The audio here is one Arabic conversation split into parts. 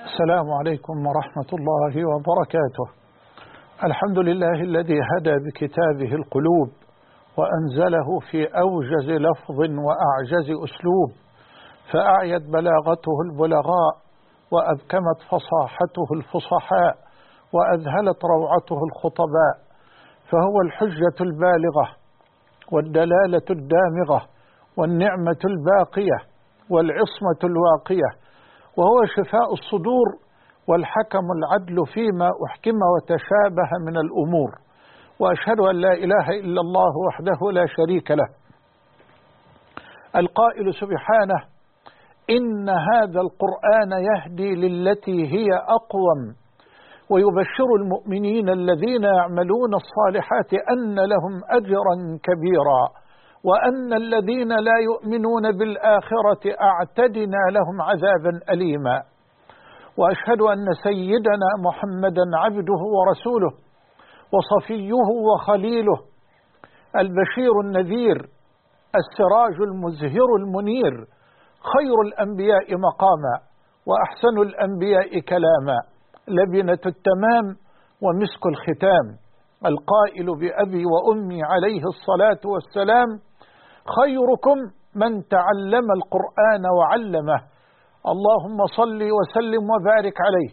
السلام عليكم ورحمة الله وبركاته. الحمد لله الذي هدى بكتابه القلوب وأنزله في أوجز لفظ وأعجز أسلوب، فأعيت بلاغته البلغاء وأبكمت فصاحته الفصحاء وأذهلت روعته الخطباء، فهو الحجة البالغة والدلالة الدامغة والنعمة الباقية والعصمة الواقية، وهو شفاء الصدور والحكم العدل فيما أحكم وتشابه من الأمور. وأشهد أن لا إله إلا الله وحده لا شريك له، القائل سبحانه: إن هذا القرآن يهدي للتي هي أقوم ويبشر المؤمنين الذين يعملون الصالحات أن لهم أجرا كبيرا وأن الذين لا يؤمنون بالآخرة أعتدنا لهم عذابا أليما. وأشهد أن سيدنا محمدا عبده ورسوله وصفيه وخليله، البشير النذير، السراج المزهر المنير، خير الأنبياء مقاما وأحسن الأنبياء كلاما، لبنة التمام ومسك الختام، القائل بأبي وأمي عليه الصلاة والسلام: خيركم من تعلم القرآن وعلمه. اللهم صل وسلم وبارك عليه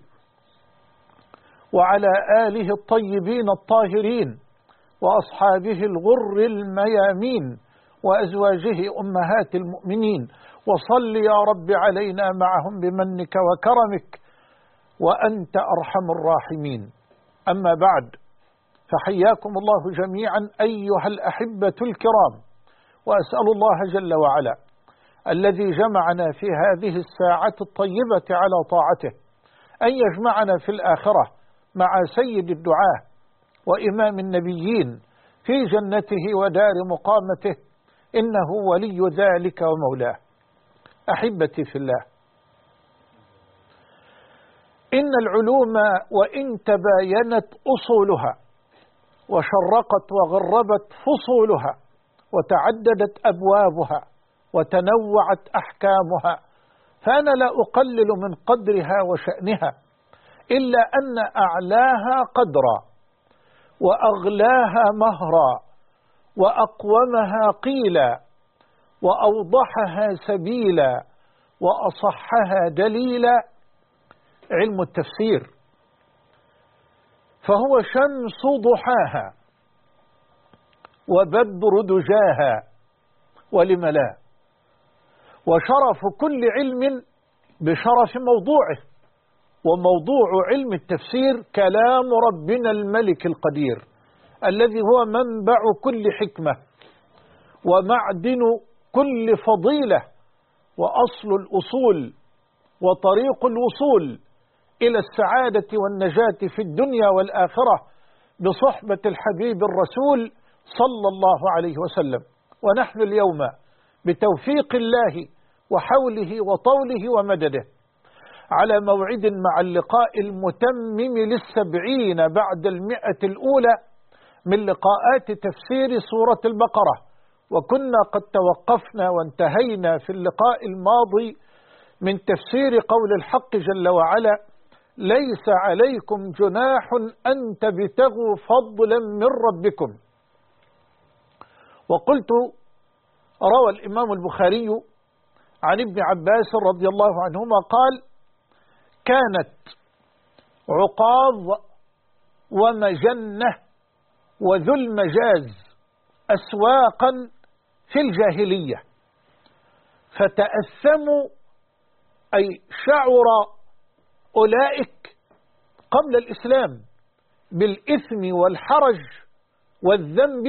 وعلى آله الطيبين الطاهرين وأصحابه الغر الميامين وأزواجه أمهات المؤمنين، وصل يا رب علينا معهم بمنك وكرمك وأنت أرحم الراحمين. أما بعد، فحياكم الله جميعا أيها الأحبة الكرام، وأسأل الله جل وعلا الذي جمعنا في هذه الساعة الطيبة على طاعته أن يجمعنا في الآخرة مع سيد الدعاة وإمام النبيين في جنته ودار مقامته، إنه ولي ذلك ومولاه. أحبتي في الله، إن العلوم وإن تباينت أصولها وشرقت وغربت فصولها وتعددت أبوابها وتنوعت أحكامها، فأنا لا أقلل من قدرها وشأنها، إلا أن أعلاها قدرا وأغلاها مهرا وأقومها قيلا وأوضحها سبيلا وأصحها دليلا علم التفسير، فهو شمس ضحاها وبدر دجاها، ولم لا؟ وشرف كل علم بشرف موضوعه، وموضوع علم التفسير كلام ربنا الملك القدير الذي هو منبع كل حكمة ومعدن كل فضيلة وأصل الأصول وطريق الوصول إلى السعادة والنجاة في الدنيا والآخرة بصحبة الحبيب الرسول صلى الله عليه وسلم. ونحن اليوم بتوفيق الله وحوله وطوله ومدده على موعد مع اللقاء المتمم لل70 بعد 100 الأولى من لقاءات تفسير سورة البقرة، وكنا قد توقفنا وانتهينا في اللقاء الماضي من تفسير قول الحق جل وعلا: ليس عليكم جناح أن تبتغوا فضلا من ربكم. وقلت: روى الإمام البخاري عن ابن عباس رضي الله عنهما قال: كانت عقاظ ومجنة وذو المجاز أسواقا في الجاهلية، فتأثموا أي شعر أولئك قبل الإسلام بالإثم والحرج والذنب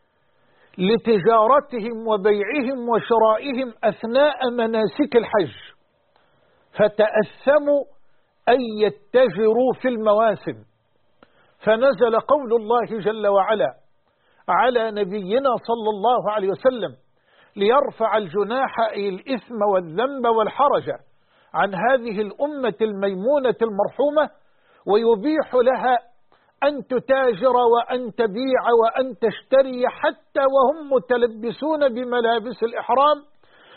لتجارتهم وبيعهم وشرائهم أثناء مناسك الحج، فتأثموا أن يتجروا في المواسم، فنزل قول الله جل وعلا على نبينا صلى الله عليه وسلم ليرفع الجناح أي الإثم والذنب والحرج عن هذه الأمة الميمونة المرحومة، ويبيح لها أن تتاجر وأن تبيع وأن تشتري حتى وهم متلبسون بملابس الإحرام،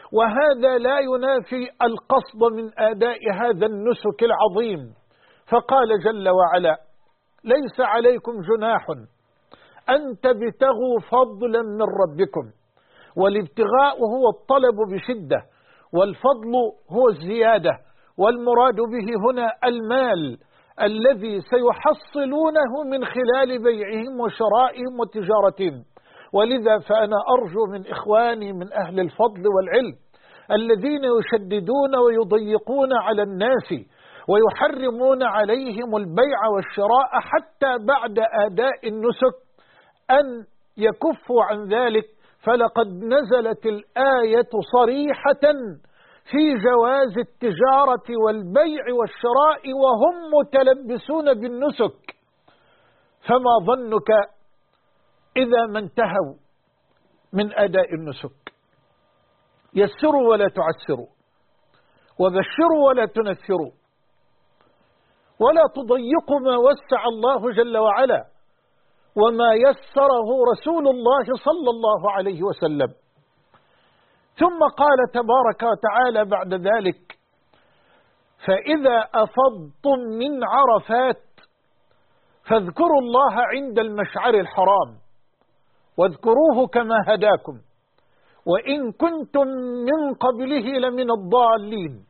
وهذا لا ينافي القصد من أداء هذا النسك العظيم. فقال جل وعلا: ليس عليكم جناح أن تبتغوا فضلا من ربكم. والابتغاء هو الطلب بشدة، والفضل هو الزيادة، والمراد به هنا المال الذي سيحصلونه من خلال بيعهم وشرائهم وتجارتهم. ولذا فأنا أرجو من إخواني من أهل الفضل والعلم الذين يشددون ويضيقون على الناس ويحرمون عليهم البيع والشراء حتى بعد أداء النسك أن يكفوا عن ذلك، فلقد نزلت الآية صريحة في جواز التجارة والبيع والشراء وهم متلبسون بالنسك. فما ظنك إذا ما انتهوا من أداء النسك؟ يسروا ولا تعسروا، وبشروا ولا تنفروا، ولا تضيقوا ما وسع الله جل وعلا وما يسره رسول الله صلى الله عليه وسلم. ثم قال تبارك وتعالى بعد ذلك: فإذا أفضتم من عرفات فاذكروا الله عند المشعر الحرام واذكروه كما هداكم وإن كنتم من قبله لمن الضالين.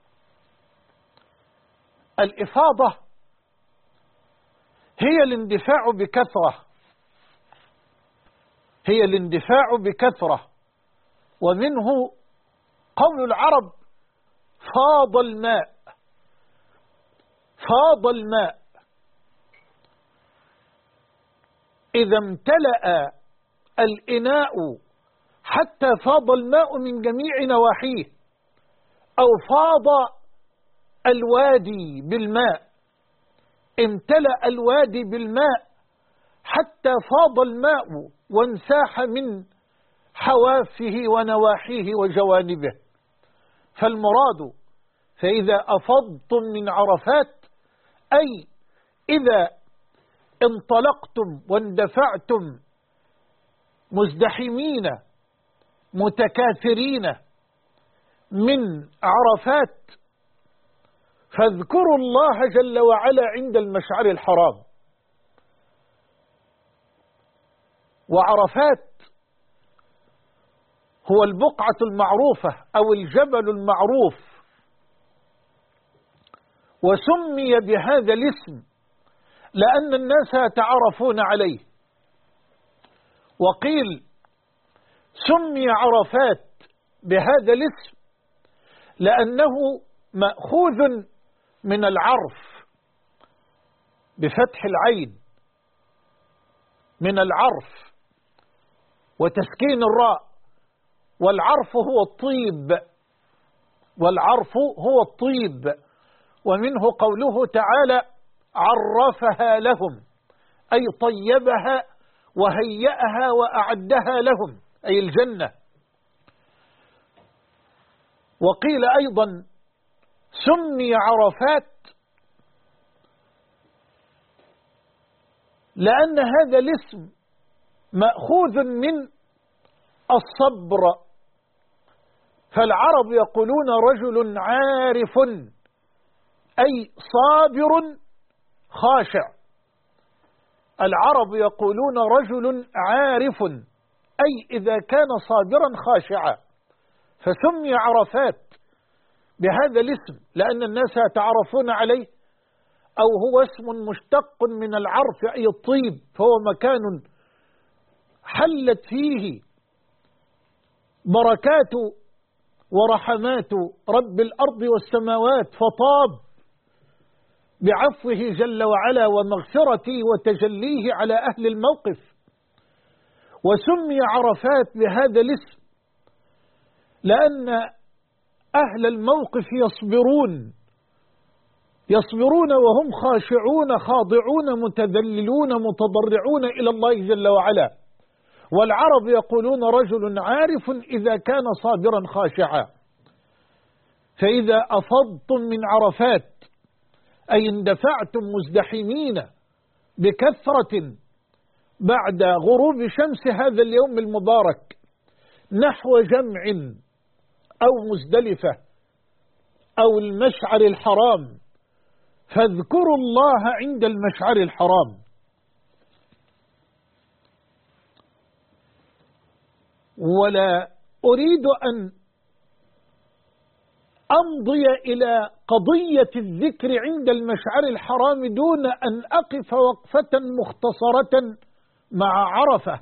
الإفاضة هي الاندفاع بكثرة، هي الاندفاع بكثرة، ومنه قول العرب: فاض الماء، فاض الماء. إذا امتلأ الإناء حتى فاض الماء من جميع نواحيه، أو فاض الوادي بالماء، امتلأ الوادي بالماء حتى فاض الماء وانساح من حوافه ونواحيه وجوانبه. فالمراد: فإذا أفضتم من عرفات، أي إذا انطلقتم واندفعتم مزدحمين متكاثرين من عرفات، فاذكروا الله جل وعلا عند المشعر الحرام. وعرفات هو البقعة المعروفة أو الجبل المعروف، وسمي بهذا الاسم لأن الناس يتعرفون عليه. وقيل سمي عرفات بهذا الاسم لأنه مأخوذ من العرف بفتح العين، من العرف وتسكين الراء، والعرف هو الطيب، والعرف هو الطيب. ومنه قوله تعالى: عرفها لهم، أي طيبها وهيأها وأعدها لهم، أي الجنة. وقيل أيضا سمي عرفات لأن هذا الاسم مأخوذ من الصبر، فالعرب يقولون رجل عارف، أي صابر خاشع. العرب يقولون رجل عارف، أي إذا كان صابرا خاشعا. فسمي عرفات بهذا الاسم لأن الناس يتعرفون عليه، أو هو اسم مشتق من العرف أي الطيب، فهو مكان حلت فيه بركات ورحمات رب الأرض والسماوات، فطاب بعفوه جل وعلا ومغفرته وتجليه على أهل الموقف. وسمي عرفات بهذا الاسم لأن أهل الموقف يصبرون وهم خاشعون خاضعون متذللون متضرعون إلى الله جل وعلا. والعرب يقولون رجل عارف إذا كان صابرا خاشعا. فإذا أفضتم من عرفات، أي اندفعتم مزدحمين بكثرة بعد غروب شمس هذا اليوم المبارك نحو جمع أو مزدلفة أو المشعر الحرام، فاذكروا الله عند المشعر الحرام. ولا أريد أن أمضي إلى قضية الذكر عند المشعر الحرام دون أن أقف وقفة مختصرة مع عرفة،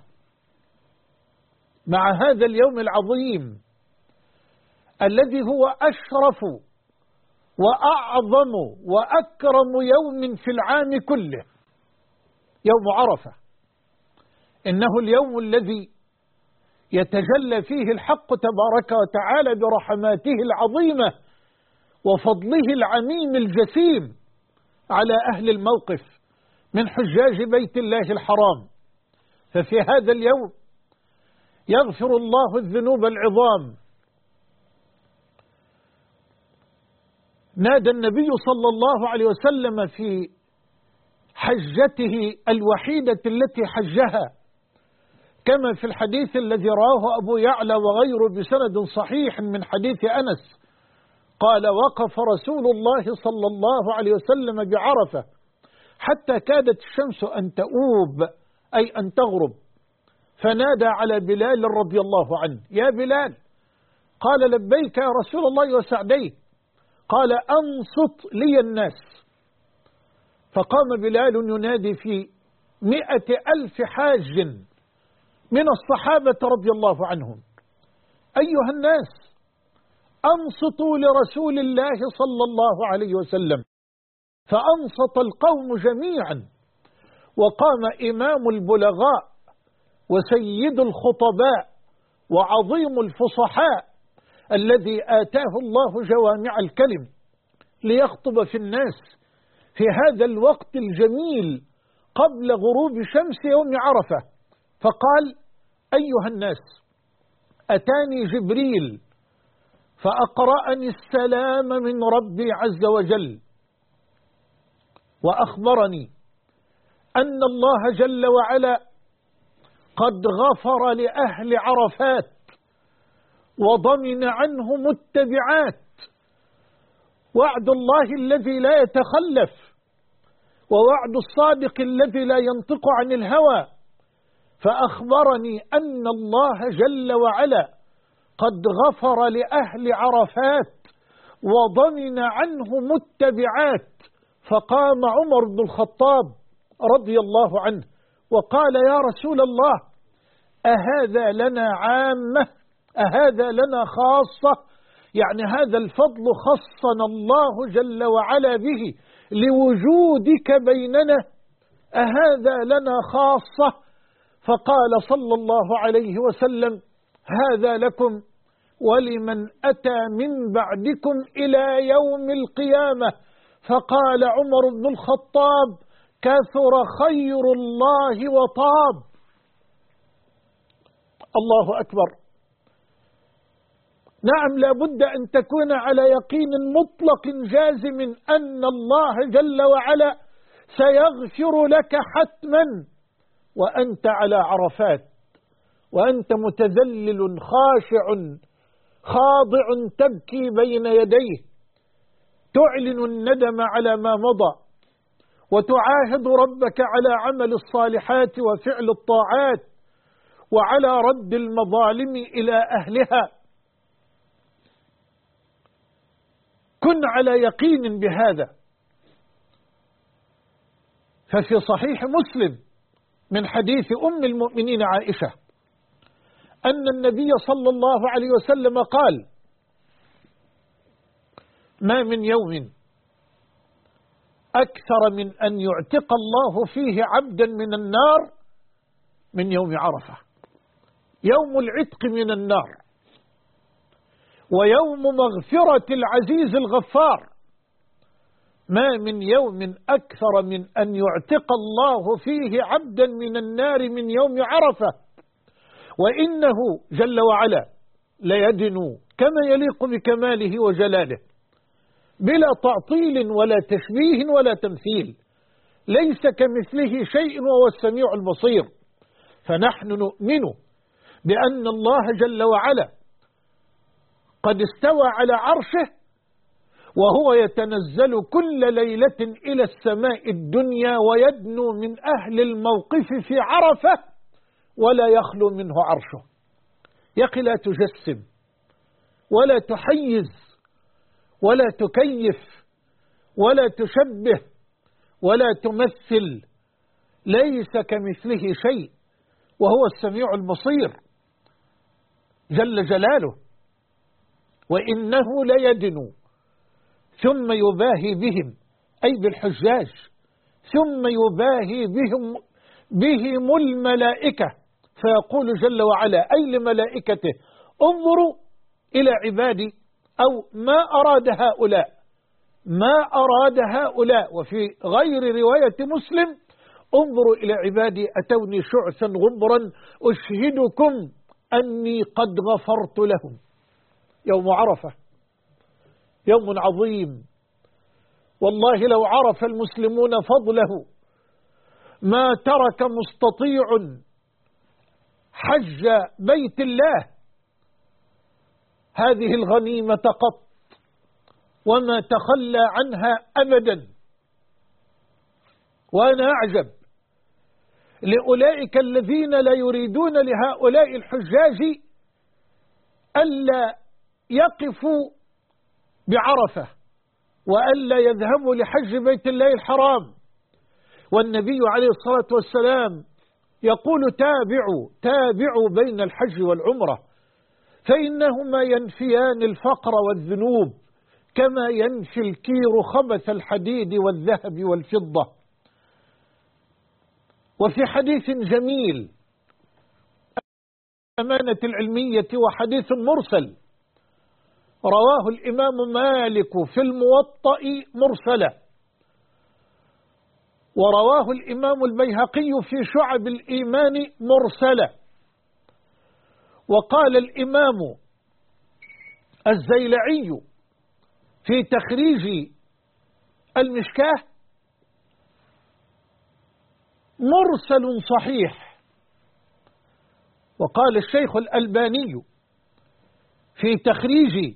مع هذا اليوم العظيم الذي هو أشرف وأعظم وأكرم يوم في العام كله، يوم عرفة. إنه اليوم الذي يتجلى فيه الحق تبارك وتعالى برحماته العظيمة وفضله العميم الجسيم على أهل الموقف من حجاج بيت الله الحرام. ففي هذا اليوم يغفر الله الذنوب العظام. نادى النبي صلى الله عليه وسلم في حجته الوحيدة التي حجها، كما في الحديث الذي رواه أبو يعلى وغيره بسند صحيح من حديث أنس، قال: وقف رسول الله صلى الله عليه وسلم بعرفة حتى كادت الشمس أن تؤوب، أي أن تغرب، فنادى على بلال رضي الله عنه: يا بلال. قال: لبيك يا رسول الله وسعديه. قال: أنصت لي الناس. فقام بلال ينادي في 100,000 حاج من الصحابة رضي الله عنهم: أيها الناس، أنصتوا لرسول الله صلى الله عليه وسلم. فأنصت القوم جميعا، وقام إمام البلغاء وسيد الخطباء وعظيم الفصحاء الذي آتاه الله جوامع الكلم ليخطب في الناس في هذا الوقت الجميل قبل غروب شمس يوم عرفة. فقال: أيها الناس، أتاني جبريل فأقرأني السلام من ربي عز وجل، وأخبرني أن الله جل وعلا قد غفر لأهل عرفات وضمن عنهم التبعات، وعد الله الذي لا يتخلف، ووعد الصادق الذي لا ينطق عن الهوى. فأخبرني أن الله جل وعلا قد غفر لأهل عرفات وضمن عنهم التبعات. فقام عمر بن الخطاب رضي الله عنه وقال: يا رسول الله، أهذا لنا عامة؟ أهذا لنا خاصة؟ يعني هذا الفضل خصنا الله جل وعلا به لوجودك بيننا، أهذا لنا خاصة؟ فقال صلى الله عليه وسلم: هذا لكم ولمن أتى من بعدكم إلى يوم القيامة. فقال عمر بن الخطاب: كثر خير الله وطاب. الله أكبر. نعم، لا بد أن تكون على يقين مطلق جازم أن الله جل وعلا سيغفر لك حتما وأنت على عرفات، وأنت متذلل خاشع خاضع تبكي بين يديه، تعلن الندم على ما مضى، وتعاهد ربك على عمل الصالحات وفعل الطاعات وعلى رد المظالم إلى أهلها. كن على يقين بهذا. ففي صحيح مسلم من حديث أم المؤمنين عائشة أن النبي صلى الله عليه وسلم قال: ما من يوم أكثر من أن يعتق الله فيه عبدا من النار من يوم عرفة، يوم العتق من النار، ويوم مغفرة العزيز الغفار. ما من يوم أكثر من أن يعتق الله فيه عبدا من النار من يوم عرفة، وإنه جل وعلا ليدنو كما يليق بكماله وجلاله بلا تعطيل ولا تشبيه ولا تمثيل، ليس كمثله شيء وهو السميع البصير. فنحن نؤمن بأن الله جل وعلا قد استوى على عرشه، وهو يتنزل كل ليلة إلى السماء الدنيا ويدنو من أهل الموقف في عرفة ولا يخلو منه عرشه. يا أخي لا تجسم ولا تحيز ولا تكيف ولا تشبه ولا تمثل، ليس كمثله شيء وهو السميع البصير جل جلاله. وإنه ليدنو ثم يباهي بهم، أي بالحجاج، ثم يباهي بهم الملائكة، فيقول جل وعلا أي لملائكته انظروا إلى عبادي، أو ما أراد هؤلاء، ما أراد هؤلاء. وفي غير رواية مسلم انظروا إلى عبادي أتوني شعثا غبرا أشهدكم أني قد غفرت لهم. يوم عرفة يوم عظيم، والله لو عرف المسلمون فضله ما ترك مستطيع حج بيت الله هذه الغنيمة قط وما تخلى عنها أبدا. وأنا أعجب لأولئك الذين لا يريدون لهؤلاء الحجاج ألا يقفوا بعرفة وألا يذهبوا لحج بيت الله الحرام. والنبي عليه الصلاة والسلام يقول تابعوا بين الحج والعمرة، فإنهما ينفيان الفقر والذنوب كما ينفي الكير خبث الحديد والذهب والفضة. وفي حديث جميل أمانة العلمية وحديث مرسل رواه الإمام مالك في الموطأ مرسلا، ورواه الإمام البيهقي في شعب الإيمان مرسلا، وقال الإمام الزيلعي في تخريج المشكاة مرسل صحيح. وقال الشيخ الألباني في تخريج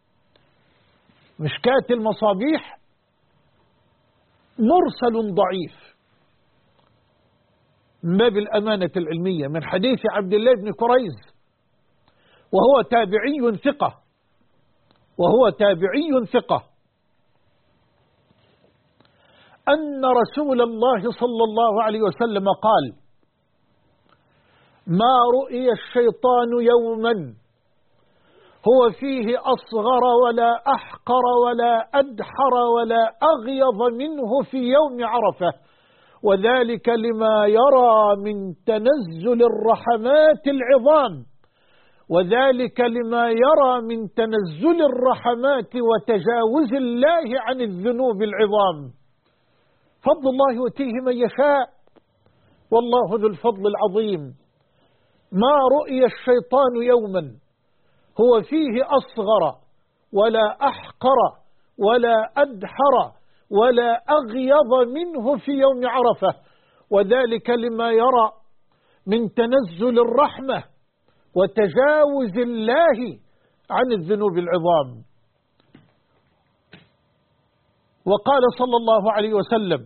مشكاة المصابيح مرسل ضعيف من باب الأمانة العلمية من حديث عبد الله بن كريز، وهو تابعي ثقة أن رسول الله صلى الله عليه وسلم قال: ما رؤي الشيطان يوما هو فيه أصغر ولا أحقر ولا أدحر ولا أغيظ منه في يوم عرفة، وذلك لما يرى من تنزل الرحمات العظام، وذلك لما يرى من تنزل الرحمات وتجاوز الله عن الذنوب العظام. فضل الله يؤتيه من يشاء والله ذو الفضل العظيم. ما رؤي الشيطان يوما هو فيه أصغر ولا أحقر ولا أدحر ولا أغيظ منه في يوم عرفة، وذلك لما يرى من تنزل الرحمة وتجاوز الله عن الذنوب العظام. وقال صلى الله عليه وسلم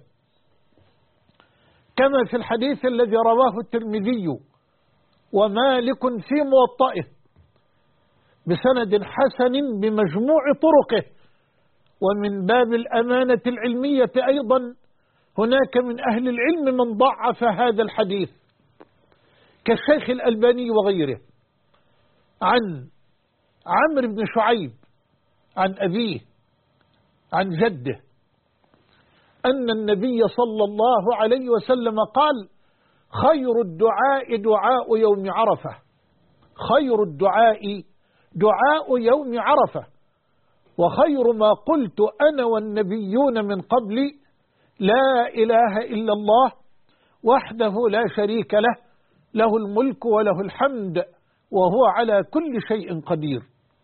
كما في الحديث الذي رواه الترمذي ومالك في موطئه بسند حسن بمجموع طرقه. ومن باب الأمانة العلمية أيضا هناك من أهل العلم من ضعف هذا الحديث كالشيخ الألباني وغيره، عن عمرو بن شعيب عن أبيه عن جده أن النبي صلى الله عليه وسلم قال: خير الدعاء دعاء يوم عرفة، خير الدعاء دعاء يوم عرفة، وخير ما قلت أنا والنبيون من قبلي لا إله إلا الله وحده لا شريك له، له الملك وله الحمد وهو على كل شيء قدير.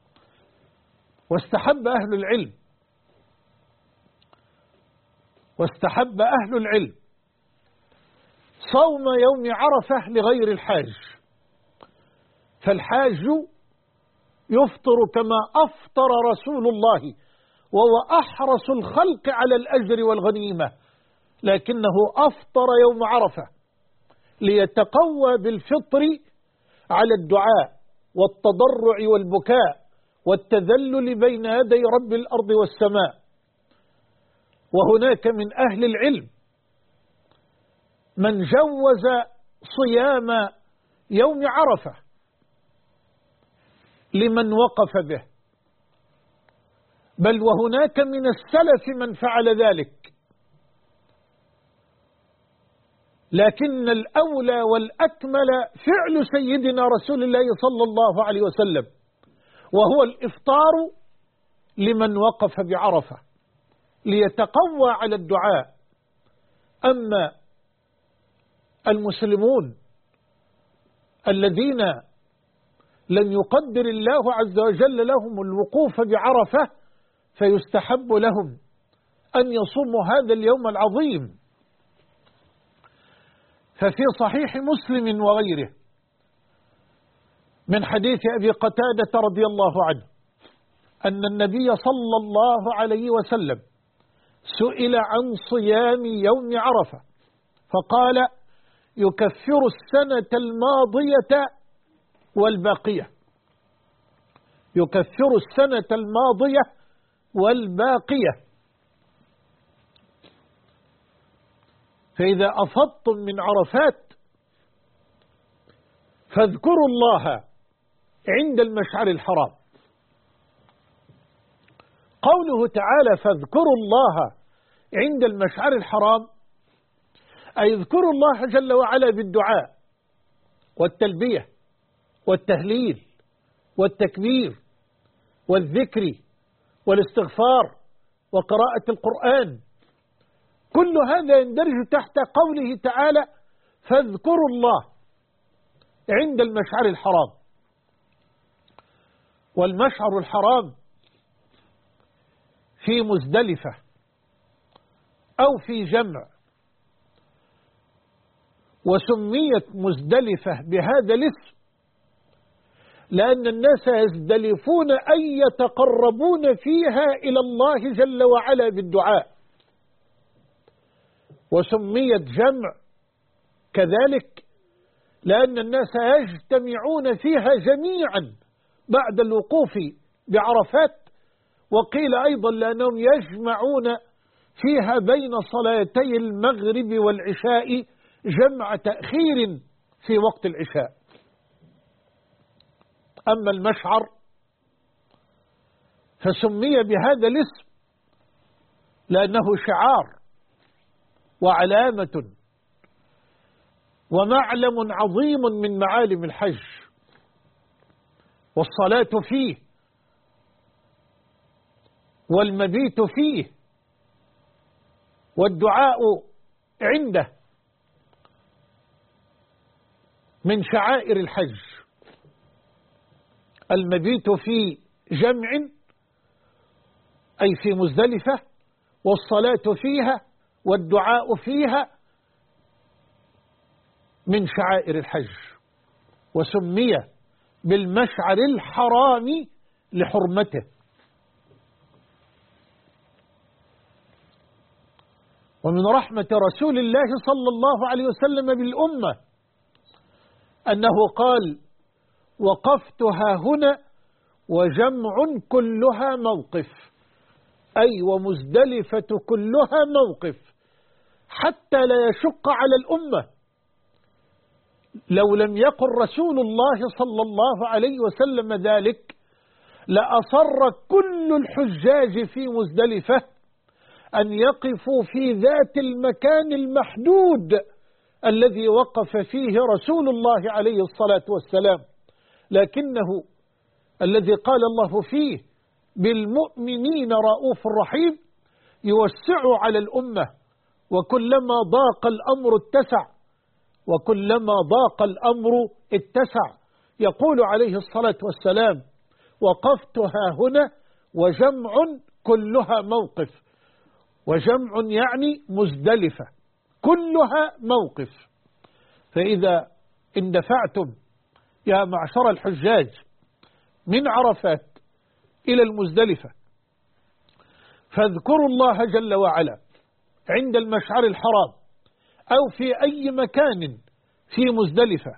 واستحب أهل العلم صوم يوم عرفة لغير الحاج، فالحاج يفطر كما أفطر رسول الله وهو أحرص الخلق على الأجر والغنيمة، لكنه أفطر يوم عرفة ليتقوى بالفطر على الدعاء والتضرع والبكاء والتذلل بين يدي رب الأرض والسماء. وهناك من أهل العلم من جوز صيام يوم عرفة لمن وقف به، بل وهناك من السلف من فعل ذلك، لكن الأولى والأكمل فعل سيدنا رسول الله صلى الله عليه وسلم، وهو الإفطار لمن وقف بعرفة ليتقوى على الدعاء. أما المسلمون الذين لم يقدر الله عز وجل لهم الوقوف بعرفة فيستحب لهم أن يصوموا هذا اليوم العظيم. ففي صحيح مسلم وغيره من حديث أبي قتادة رضي الله عنه أن النبي صلى الله عليه وسلم سئل عن صيام يوم عرفة فقال: يكفر السنة الماضية والباقية، يكفر السنة الماضية والباقية. فإذا أفضتم من عرفات فاذكروا الله عند المشعر الحرام. قوله تعالى فاذكروا الله عند المشعر الحرام أي اذكروا الله جل وعلا بالدعاء والتلبية والتهليل والتكبير والذكر والاستغفار وقراءة القرآن. كل هذا يندرج تحت قوله تعالى فاذكروا الله عند المشعر الحرام. والمشعر الحرام في مزدلفة أو في جمع، وسميت مزدلفة بهذا الاسم لأن الناس يزدلفون أن يتقربون فيها إلى الله جل وعلا بالدعاء. وسميت جمع كذلك لأن الناس يجتمعون فيها جميعا بعد الوقوف بعرفات، وقيل أيضا لأنهم يجمعون فيها بين صلاتي المغرب والعشاء جمع تأخير في وقت العشاء. أما المشعر فسمي بهذا الاسم لأنه شعار وعلامة ومعلم عظيم من معالم الحج، والصلاة فيه والمبيت فيه والدعاء عنده من شعائر الحج. المبيت في جمع أي في مزدلفة، والصلاة فيها والدعاء فيها من شعائر الحج، وسمي بالمشعر الحرام لحرمته. ومن رحمة رسول الله صلى الله عليه وسلم بالأمة أنه قال: وقفتها هنا وجمع كلها موقف، أي ومزدلفة كلها موقف، حتى لا يشق على الأمة. لو لم يقل رسول الله صلى الله عليه وسلم ذلك لأصر كل الحجاج في مزدلفة أن يقفوا في ذات المكان المحدود الذي وقف فيه رسول الله عليه الصلاة والسلام، لكنه الذي قال الله فيه بالمؤمنين رؤوف رحيم يوسع على الأمة، وكلما ضاق الأمر اتسع، وكلما ضاق الأمر اتسع. يقول عليه الصلاة والسلام: وقفتها هنا وجمع كلها موقف. وجمع يعني مزدلفة كلها موقف. فإذا اندفعتم يا معشر الحجاج من عرفات إلى المزدلفة، فاذكروا الله جل وعلا عند المشعر الحرام أو في أي مكان في مزدلفة.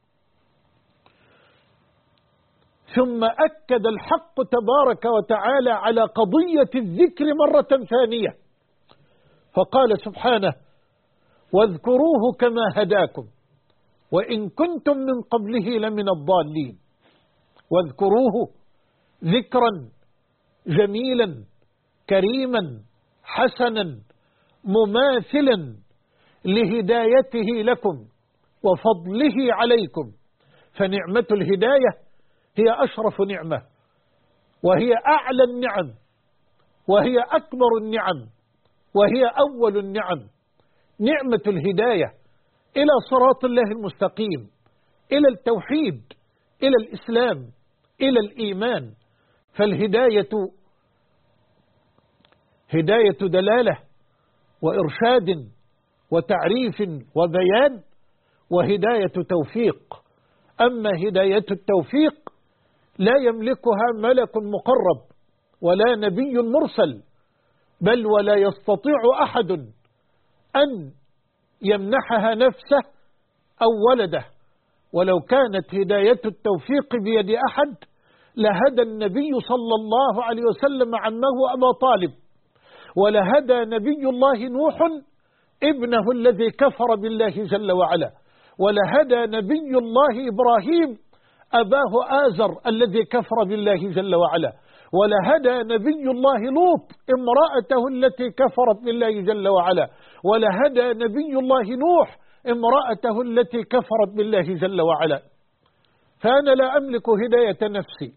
ثم أكد الحق تبارك وتعالى على قضية الذكر مرة ثانية، فقال سبحانه: واذكروه كما هداكم وإن كنتم من قبله لمن الضالين. واذكروه ذكرا جميلا كريما حسنا مماثلا لهدايته لكم وفضله عليكم، فنعمة الهداية هي أشرف نعمة، وهي أعلى النعم، وهي أكبر النعم، وهي أول النعم. نعمة الهداية إلى صراط الله المستقيم، إلى التوحيد، إلى الإسلام، إلى الإيمان. فالهداية هداية دلالة وإرشاد وتعريف وبيان، وهداية توفيق. أما هداية التوفيق لا يملكها ملك مقرب ولا نبي مرسل، بل ولا يستطيع أحد أن يمنحها نفسه أو ولده. ولو كانت هداية التوفيق بيد أحد لهدى النبي صلى الله عليه وسلم عمه أبا طالب، ولهدى نبي الله نوح ابنه الذي كفر بالله جل وعلا، ولهدى نبي الله إبراهيم أباه آزر الذي كفر بالله جل وعلا، ولهدى نبي الله لوط امرأته التي كفرت بالله جل وعلا، ولهدى نبي الله نوح امرأته التي كفرت بالله جل وعلا. فأنا لا أملك هداية نفسي،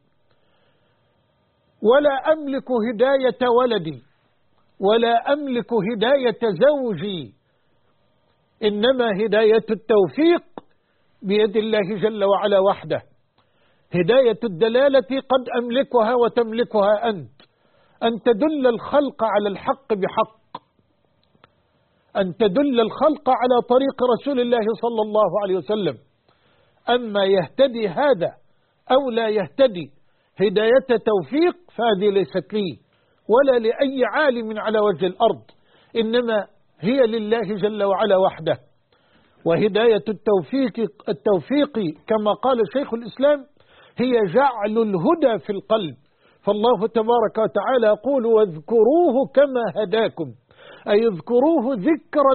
ولا أملك هداية ولدي، ولا أملك هداية زوجي، إنما هداية التوفيق بيد الله جل وعلا وحده. هداية الدلالة قد أملكها وتملكها أنت، أن تدل الخلق على الحق بحق، أن تدل الخلق على طريق رسول الله صلى الله عليه وسلم. أما يهتدي هذا أو لا يهتدي هداية توفيق فهذه ليست لي ولا لأي عالم على وجه الأرض، إنما هي لله جل وعلا وحده. وهداية التوفيق كما قال شيخ الإسلام هي جعل الهدى في القلب. فالله تبارك وتعالى يقول: واذكروه كما هداكم، أي اذكروه ذكرا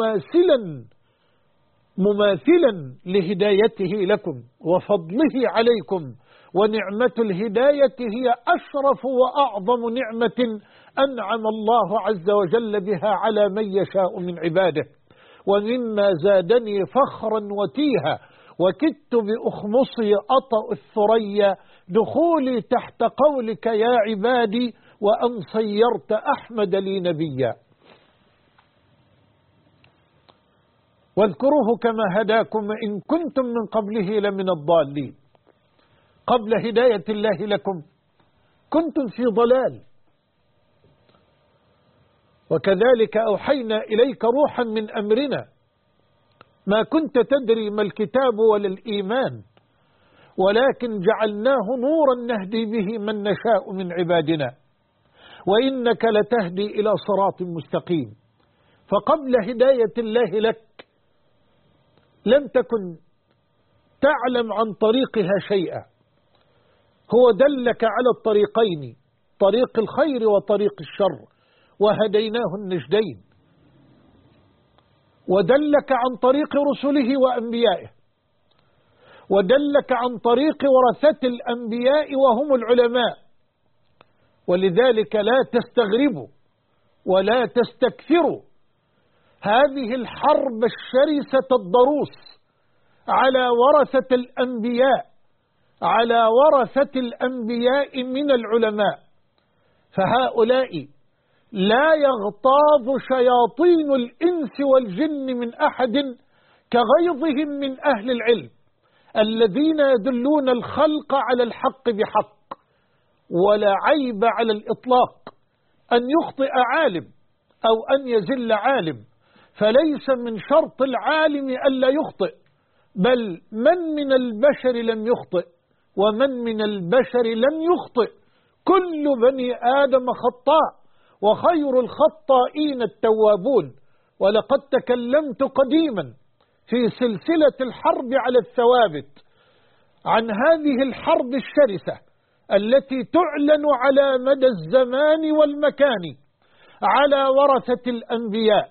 مماثلا لهدايته لكم وفضله عليكم. ونعمة الهداية هي أشرف وأعظم نعمة أنعم الله عز وجل بها على من يشاء من عباده. ومما زادني فخرا وتيها وكدت بأخمصي أطأ الثريا دخولي تحت قولك يا عبادي وأن صيرت أحمد لي نبيا. واذكروه كما هداكم إن كنتم من قبله لمن الضالين. قبل هداية الله لكم كنتم في ضلال، وكذلك أوحينا إليك روحا من أمرنا ما كنت تدري ما الكتاب ولا الإيمان ولكن جعلناه نورا نهدي به من نشاء من عبادنا وإنك لتهدي إلى صراط مستقيم. فقبل هداية الله لك لم تكن تعلم عن طريقها شيئا، هو دلك على الطريقين، طريق الخير وطريق الشر، وهديناه النجدين، ودلك عن طريق رسله وأنبيائه، ودلك عن طريق ورثة الأنبياء وهم العلماء. ولذلك لا تستغربوا ولا تستكثروا هذه الحرب الشرسة الضروس على ورثة الأنبياء، على ورثة الأنبياء من العلماء. فهؤلاء لا يغتاظ شياطين الإنس والجن من أحد كغيظهم من أهل العلم الذين يدلون الخلق على الحق بحق. ولا عيب على الإطلاق أن يخطئ عالم أو أن يزل عالم، فليس من شرط العالم ألا يخطئ، بل من البشر لم يخطئ ومن من البشر لم يخطئ، كل بني آدم خطاء وخير الخطائين التوابون. ولقد تكلمت قديما في سلسلة الحرب على الثوابت عن هذه الحرب الشرسة التي تعلن على مدى الزمان والمكان على ورثة الأنبياء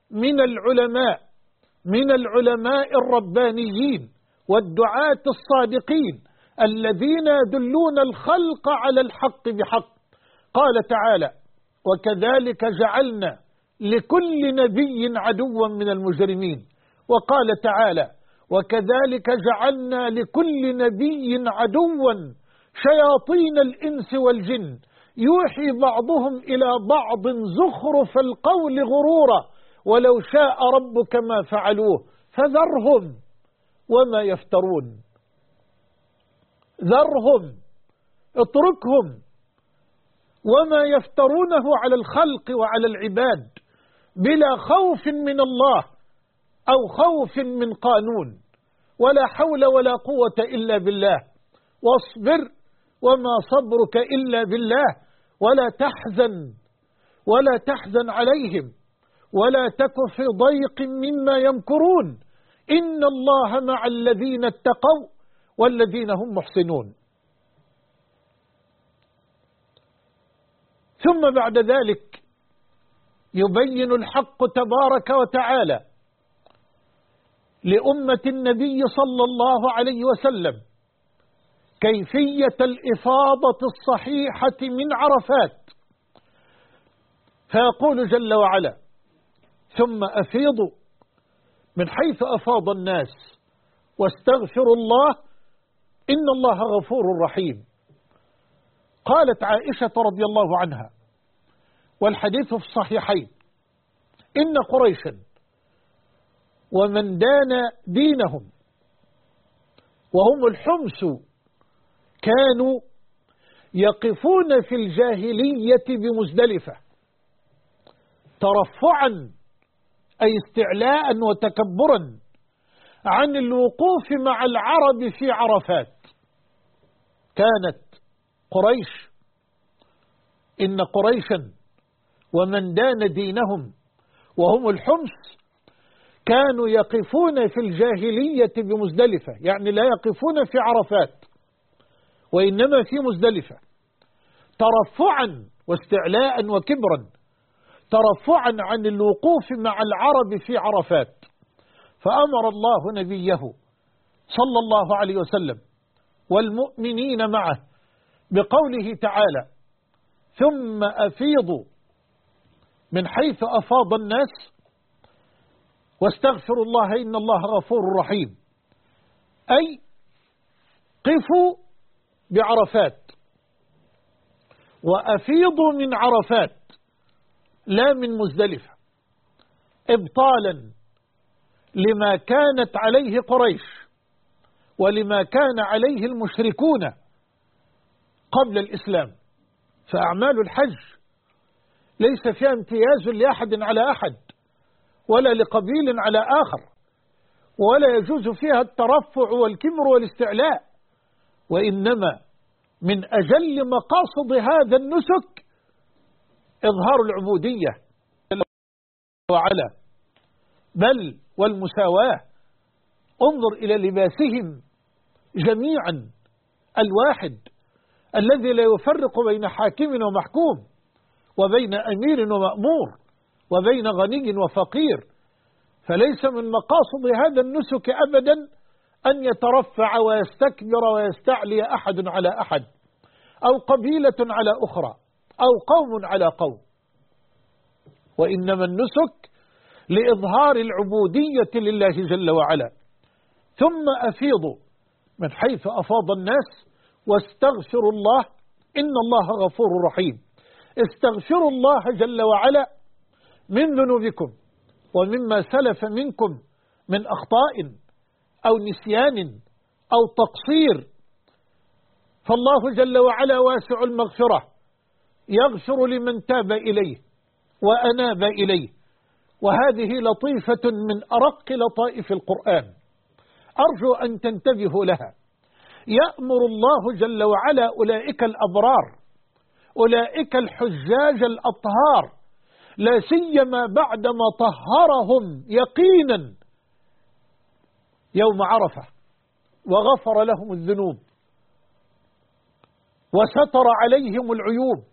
من العلماء الربانيين والدعاة الصادقين الذين يدلون الخلق على الحق بحق. قال تعالى: وكذلك جعلنا لكل نبي عدوا من المجرمين. وقال تعالى: وكذلك جعلنا لكل نبي عدوا شياطين الإنس والجن يوحي بعضهم إلى بعض زخرف القول غرورا ولو شاء ربك ما فعلوه فذرهم وما يفترون. ذرهم، اتركهم وما يفترونه على الخلق وعلى العباد بلا خوف من الله أو خوف من قانون، ولا حول ولا قوة إلا بالله. واصبر وما صبرك إلا بالله ولا تحزن عليهم ولا تك في ضيق مما يمكرون، إن الله مع الذين اتقوا والذين هم محسنون. ثم بعد ذلك يبين الحق تبارك وتعالى لأمة النبي صلى الله عليه وسلم كيفية الإفاضة الصحيحة من عرفات، فيقول جل وعلا: ثم أفيضوا من حيث أفاض الناس واستغفروا الله إن الله غفور رحيم. قالت عائشة رضي الله عنها والحديث في الصحيحين: إن قريشا ومن دان دينهم وهم الحمس كانوا يقفون في الجاهلية بمزدلفة ترفعا أي استعلاء وتكبرا عن الوقوف مع العرب في عرفات. كانت قريش، إن قريشا ومن دان دينهم وهم الحمس كانوا يقفون في الجاهلية بمزدلفة، يعني لا يقفون في عرفات وإنما في مزدلفة ترفعا واستعلاء وكبرا، ترفعا عن الوقوف مع العرب في عرفات. فأمر الله نبيه صلى الله عليه وسلم والمؤمنين معه بقوله تعالى: ثم أفيضوا من حيث أفاض الناس واستغفروا الله إن الله غفور رحيم، أي قفوا بعرفات وأفيضوا من عرفات لا من مزدلفة، إبطالا لما كانت عليه قريش ولما كان عليه المشركون قبل الإسلام. فأعمال الحج ليس فيها امتياز لأحد على أحد ولا لقبيل على آخر، ولا يجوز فيها الترفع والكبر والاستعلاء، وإنما من أجل مقاصد هذا النسك إظهار العبودية وعلا، بل والمساواة. انظر إلى لباسهم جميعا الواحد الذي لا يفرق بين حاكم ومحكوم، وبين أمير ومأمور، وبين غني وفقير. فليس من مقاصد هذا النسك أبدا أن يترفع ويستكبر ويستعلي أحد على أحد، أو قبيلة على أخرى، أو قوم على قوم، وإنما النسك لإظهار العبودية لله جل وعلا. ثم أفيضوا من حيث أفاض الناس واستغفروا الله إن الله غفور رحيم. استغفروا الله جل وعلا من ذنوبكم ومما سلف منكم من أخطاء أو نسيان أو تقصير، فالله جل وعلا واسع المغفرة، يغفر لمن تاب إليه وأناب إليه. وهذه لطيفة من أرق لطائف القرآن، أرجو أن تنتبهوا لها. يأمر الله جل وعلا أولئك الأبرار، أولئك الحجاج الأطهار، لا سيما بعدما طهرهم يقينا يوم عرفة وغفر لهم الذنوب وستر عليهم العيوب،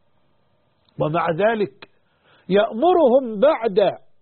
ومع ذلك يأمرهم بعد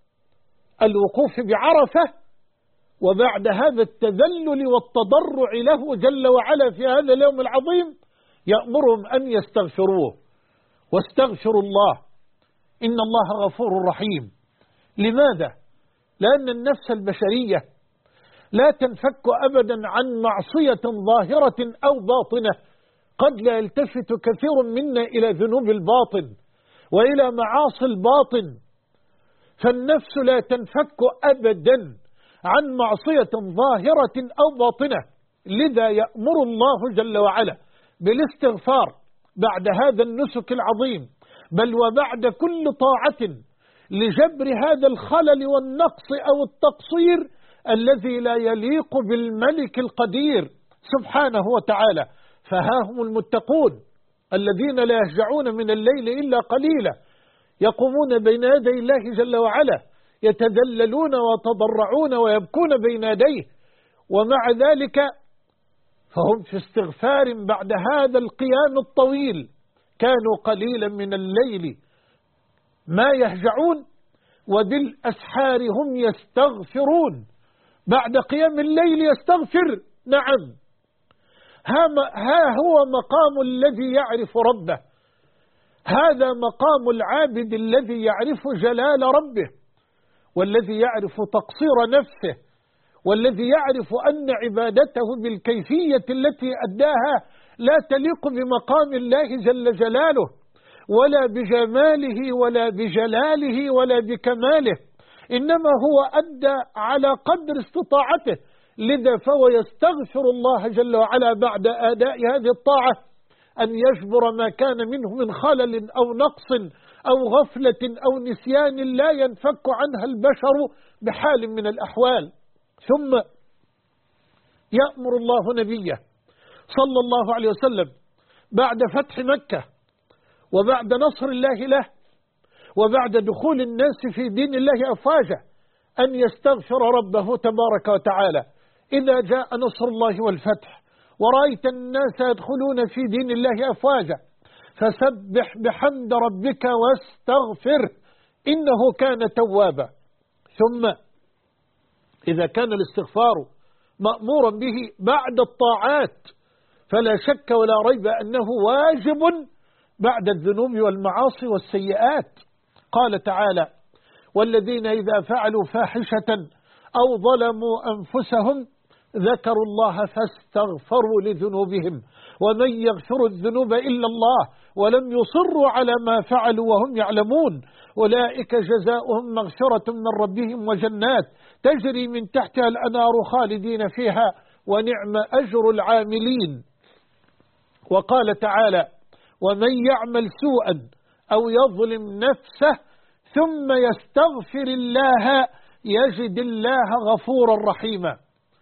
الوقوف بعرفة وبعد هذا التذلل والتضرع له جل وعلا في هذا اليوم العظيم يأمرهم أن يستغفروه، واستغفروا الله إن الله غفور رحيم. لماذا؟ لأن النفس البشرية لا تنفك أبدا عن معصية ظاهرة أو باطنة. قد لا يلتفت كثير منا إلى ذنوب الباطن وإلى معاصي الباطن، فالنفس لا تنفك أبدا عن معصية ظاهرة أو باطنة. لذا يأمر الله جل وعلا بالاستغفار بعد هذا النسك العظيم، بل وبعد كل طاعة لجبر هذا الخلل والنقص أو التقصير الذي لا يليق بالملك القدير سبحانه وتعالى. فها هم المتقون الذين لا يهجعون من الليل إلا قليلا، يقومون بين يدي الله جل وعلا يتذللون ويتضرعون ويبكون بين يديه، ومع ذلك فهم في استغفار بعد هذا القيام الطويل. كانوا قليلا من الليل ما يهجعون وبالأسحار هم يستغفرون. بعد قيام الليل يستغفر، نعم، ها هو مقام الذي يعرف ربه، هذا مقام العابد الذي يعرف جلال ربه، والذي يعرف تقصير نفسه، والذي يعرف أن عبادته بالكيفية التي أداها لا تليق بمقام الله جل جلاله ولا بجماله ولا بجلاله ولا بكماله، إنما هو أدى على قدر استطاعته. لذا فهو يستغفر الله جل وعلا بعد أداء هذه الطاعة أن يجبر ما كان منه من خلل أو نقص أو غفلة أو نسيان لا ينفك عنها البشر بحال من الأحوال. ثم يأمر الله نبيه صلى الله عليه وسلم بعد فتح مكة وبعد نصر الله له وبعد دخول الناس في دين الله أفواجا أن يستغفر ربه تبارك وتعالى. إذا جاء نصر الله والفتح ورأيت الناس يدخلون في دين الله أفواجا فسبح بحمد ربك واستغفره إنه كان توابا. ثم إذا كان الاستغفار مأمورا به بعد الطاعات فلا شك ولا ريب أنه واجب بعد الذنوب والمعاصي والسيئات. قال تعالى: والذين إذا فعلوا فاحشة أو ظلموا أنفسهم ذكروا الله فاستغفروا لذنوبهم ومن يغفر الذنوب إلا الله ولم يصروا على ما فعلوا وهم يعلمون أولئك جزاؤهم مغفرة من ربهم وجنات تجري من تحتها الأنهار خالدين فيها ونعم أجر العاملين. وقال تعالى: ومن يعمل سوءا أو يظلم نفسه ثم يستغفر الله يجد الله غفورا رحيما.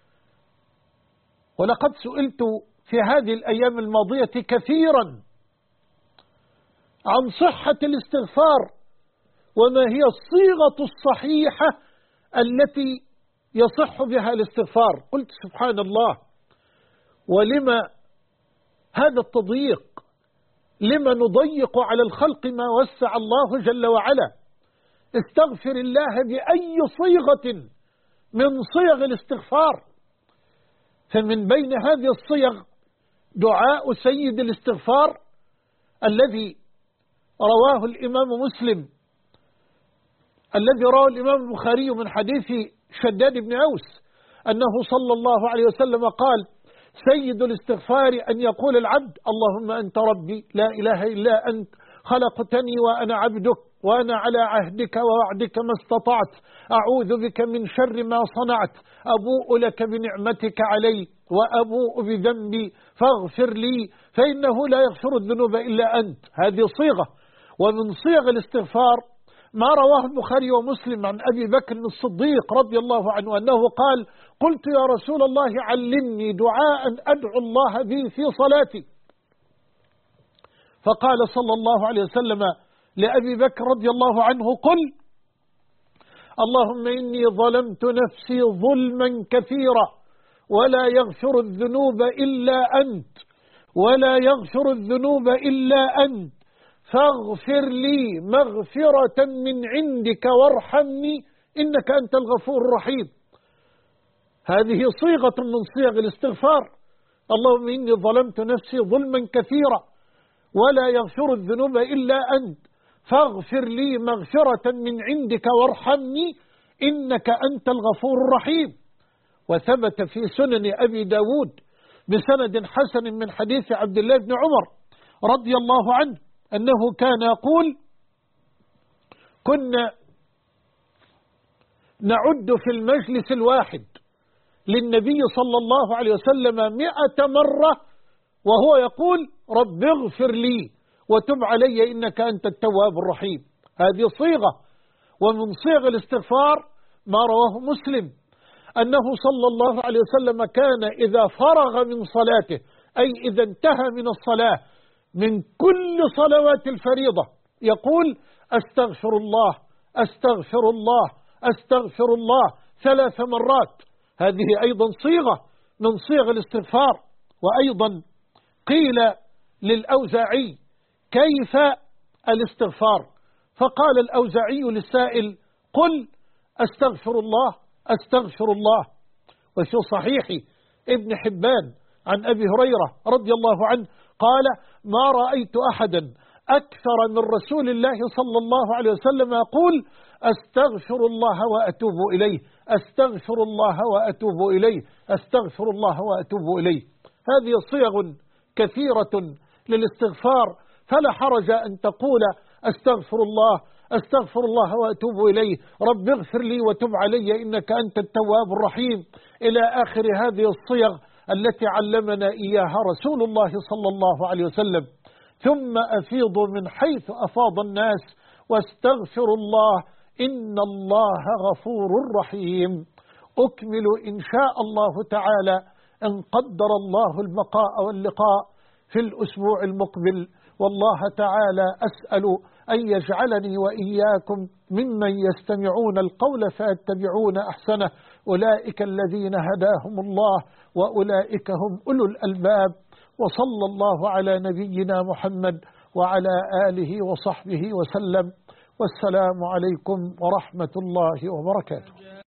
ولقد سئلت في هذه الأيام الماضية كثيرا عن صحة الاستغفار وما هي الصيغة الصحيحة التي يصح بها الاستغفار. قلت سبحان الله، ولما هذا التضييق؟ لما نضيق على الخلق ما وسع الله جل وعلا؟ استغفر الله بأي صيغة من صيغ الاستغفار. فمن بين هذه الصيغ دعاء سيد الاستغفار الذي رواه الإمام مسلم، الذي رواه الإمام البخاري من حديث شداد بن أوس أنه صلى الله عليه وسلم قال: سيد الاستغفار أن يقول العبد: اللهم أنت ربي لا إله إلا أنت خلقتني وأنا عبدك وأنا على عهدك ووعدك ما استطعت أعوذ بك من شر ما صنعت أبوء لك بنعمتك علي وأبوء بذنبي فاغفر لي فإنه لا يغفر الذنوب إلا أنت. هذه صيغة. ومن صيغ الاستغفار ما رواه البخاري ومسلم عن أبي بكر الصديق رضي الله عنه أنه قال: قلت يا رسول الله علمني دعاء أدعو الله به في صلاتي. فقال صلى الله عليه وسلم لأبي بكر رضي الله عنه: قل اللهم إني ظلمت نفسي ظلما كثيرا ولا يغفر الذنوب إلا أنت ولا يغفر الذنوب إلا أنت فاغفر لي مغفرة من عندك وارحمني إنك أنت الغفور الرحيم. هذه صيغة من صيغ الاستغفار. اللهم إني ظلمت نفسي ظلما كثيرا ولا يغفر الذنوب إلا أنت فاغفر لي مغفرة من عندك وارحمني إنك أنت الغفور الرحيم. وثبت في سنن أبي داود بسند حسن من حديث عبد الله بن عمر رضي الله عنه أنه كان يقول: كنا نعد في المجلس الواحد للنبي صلى الله عليه وسلم 100 مرة وهو يقول: رب اغفر لي وتب علي إنك أنت التواب الرحيم. هذه صيغة ومن صيغ الاستغفار ما رواه مسلم أنه صلى الله عليه وسلم كان إذا فرغ من صلاته، أي إذا انتهى من الصلاة من كل صلوات الفريضة، يقول: أستغفر الله أستغفر الله أستغفر الله 3 مرات. هذه أيضا صيغة من صيغ الاستغفار. وأيضا قيل للأوزاعي: كيف الاستغفار؟ فقال الأوزاعي للسائل: قل أستغفر الله أستغفر الله. وفي صحيح ابن حبان عن أبي هريرة رضي الله عنه قال: ما رأيت أحدا أكثر من رسول الله صلى الله عليه وسلم يقول: أستغفر الله وأتوب إليه أستغفر الله وأتوب إليه أستغفر الله وأتوب إليه. هذه صيغ كثيرة للاستغفار، فلا حرج أن تقول: أستغفر الله أستغفر الله وأتوب إليه، رب اغفر لي وتب علي إنك أنت التواب الرحيم، إلى آخر هذه الصيغ التي علمنا إياها رسول الله صلى الله عليه وسلم. ثم أفيضوا من حيث أفاض الناس واستغفروا الله إن الله غفور رحيم. أكمل إن شاء الله تعالى إن قدر الله البقاء واللقاء في الأسبوع المقبل. والله تعالى أسأل أن يجعلني وإياكم ممن يستمعون القول فيتبعون أحسنه، أولئك الذين هداهم الله وأولئك هم أولو الألباب. وصلى الله على نبينا محمد وعلى آله وصحبه وسلم، والسلام عليكم ورحمة الله وبركاته.